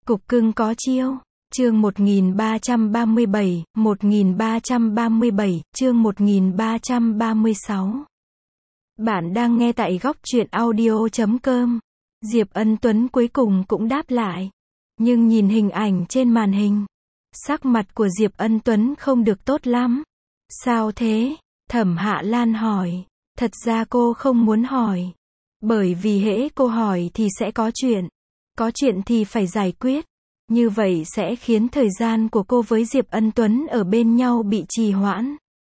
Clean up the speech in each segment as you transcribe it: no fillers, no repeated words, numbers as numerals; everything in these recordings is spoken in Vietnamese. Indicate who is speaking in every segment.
Speaker 1: Cục cưng có chiêu. Chương 1337, chương 1336. Bạn đang nghe tại góc truyện audio.com. Diệp Ân Tuấn cuối cùng cũng đáp lại. Nhưng nhìn hình ảnh trên màn hình, sắc mặt của Diệp Ân Tuấn không được tốt lắm. Sao thế? Thẩm Hạ Lan hỏi. Thật ra cô không muốn hỏi. Bởi vì hễ cô hỏi thì sẽ có chuyện. Có chuyện thì phải giải quyết. Như vậy sẽ khiến thời gian của cô với Diệp Ân Tuấn ở bên nhau bị trì hoãn.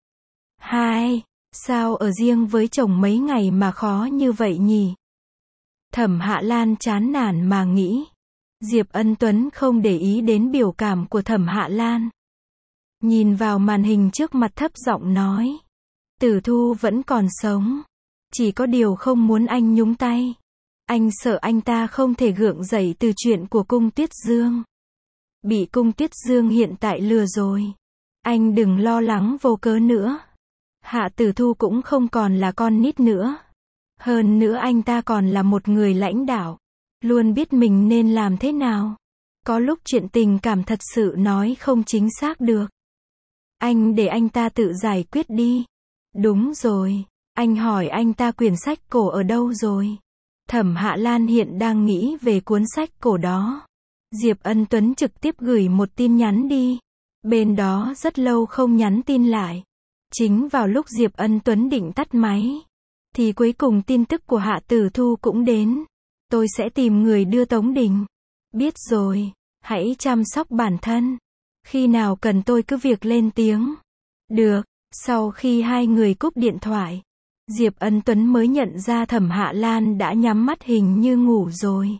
Speaker 1: Hai, sao ở riêng với chồng mấy ngày mà khó như vậy nhỉ? Thẩm Hạ Lan chán nản mà nghĩ. Diệp Ân Tuấn không để ý đến biểu cảm của Thẩm Hạ Lan. Nhìn vào màn hình trước mặt thấp giọng nói. Tử Thu vẫn còn sống. Chỉ có điều không muốn anh nhúng tay. Anh sợ anh ta không thể gượng dậy từ chuyện của Cung Tuyết Dương. Bị Cung Tuyết Dương hiện tại lừa rồi. Anh đừng lo lắng vô cớ nữa. Hạ Tử Thu cũng không còn là con nít nữa. Hơn nữa anh ta còn là một người lãnh đạo. Luôn biết mình nên làm thế nào. Có lúc chuyện tình cảm thật sự nói không chính xác được. Anh để anh ta tự giải quyết đi. Đúng rồi. Anh hỏi anh ta quyển sách cổ ở đâu rồi? Thẩm Hạ Lan hiện đang nghĩ về cuốn sách cổ đó. Diệp Ân Tuấn trực tiếp gửi một tin nhắn đi. Bên đó rất lâu không nhắn tin lại. Chính vào lúc Diệp Ân Tuấn định tắt máy, thì cuối cùng tin tức của Hạ Tử Thu cũng đến. Tôi sẽ tìm người đưa Tống Đình. Biết rồi, hãy chăm sóc bản thân. Khi nào cần tôi cứ việc lên tiếng. Được, sau khi hai người cúp điện thoại, Diệp Ân Tuấn mới nhận ra Thẩm Hạ Lan đã nhắm mắt hình như ngủ rồi.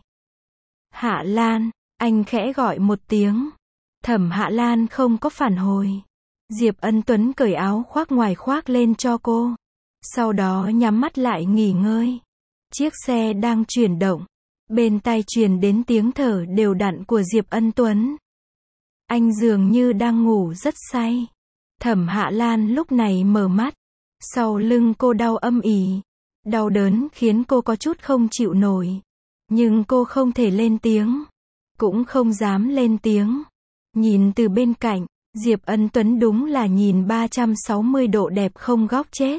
Speaker 1: Hạ Lan, anh khẽ gọi một tiếng. Thẩm Hạ Lan không có phản hồi. Diệp Ân Tuấn cởi áo khoác ngoài khoác lên cho cô. Sau đó nhắm mắt lại nghỉ ngơi. Chiếc xe đang chuyển động. Bên tai truyền đến tiếng thở đều đặn của Diệp Ân Tuấn. Anh dường như đang ngủ rất say. Thẩm Hạ Lan lúc này mở mắt. Sau lưng cô đau âm ỉ. Đau đớn khiến cô có chút không chịu nổi. Nhưng cô không thể lên tiếng. Cũng không dám lên tiếng. Nhìn từ bên cạnh, Diệp Ân Tuấn đúng là nhìn 360 độ đẹp không góc chết.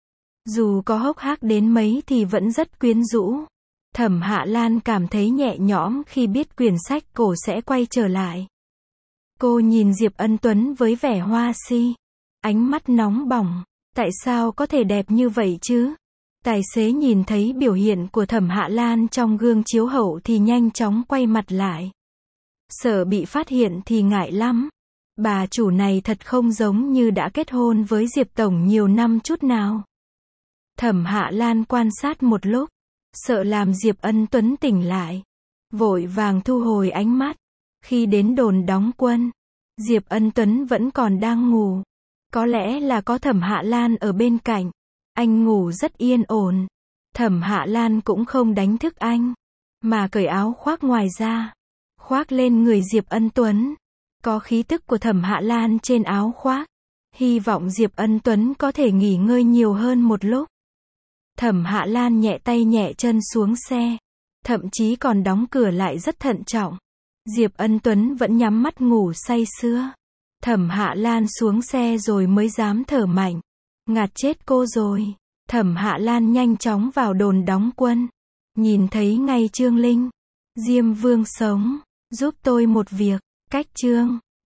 Speaker 1: Dù có hốc hác đến mấy thì vẫn rất quyến rũ. Thẩm Hạ Lan cảm thấy nhẹ nhõm khi biết quyển sách cổ sẽ quay trở lại. Cô nhìn Diệp Ân Tuấn với vẻ hoa si. Ánh mắt nóng bỏng. Tại sao có thể đẹp như vậy chứ? Tài xế nhìn thấy biểu hiện của Thẩm Hạ Lan trong gương chiếu hậu thì nhanh chóng quay mặt lại. Sợ bị phát hiện thì ngại lắm. Bà chủ này thật không giống như đã kết hôn với Diệp Tổng nhiều năm chút nào. Thẩm Hạ Lan quan sát một lúc, sợ làm Diệp Ân Tuấn tỉnh lại. Vội vàng thu hồi ánh mắt. Khi đến đồn đóng quân, Diệp Ân Tuấn vẫn còn đang ngủ. Có lẽ là có Thẩm Hạ Lan ở bên cạnh. Anh ngủ rất yên ổn. Thẩm Hạ Lan cũng không đánh thức anh, mà cởi áo khoác ngoài ra, khoác lên người Diệp Ân Tuấn. Có khí tức của Thẩm Hạ Lan trên áo khoác. Hy vọng Diệp Ân Tuấn có thể nghỉ ngơi nhiều hơn một lúc. Thẩm Hạ Lan nhẹ tay nhẹ chân xuống xe. Thậm chí còn đóng cửa lại rất thận trọng. Diệp Ân Tuấn vẫn nhắm mắt ngủ say sưa. Thẩm Hạ Lan xuống xe rồi mới dám thở mạnh. Ngạt chết cô rồi. Thẩm Hạ Lan nhanh chóng vào đồn đóng quân. Nhìn thấy ngay Trương Linh. Diêm Vương sống. Giúp tôi một việc. Cách Trương.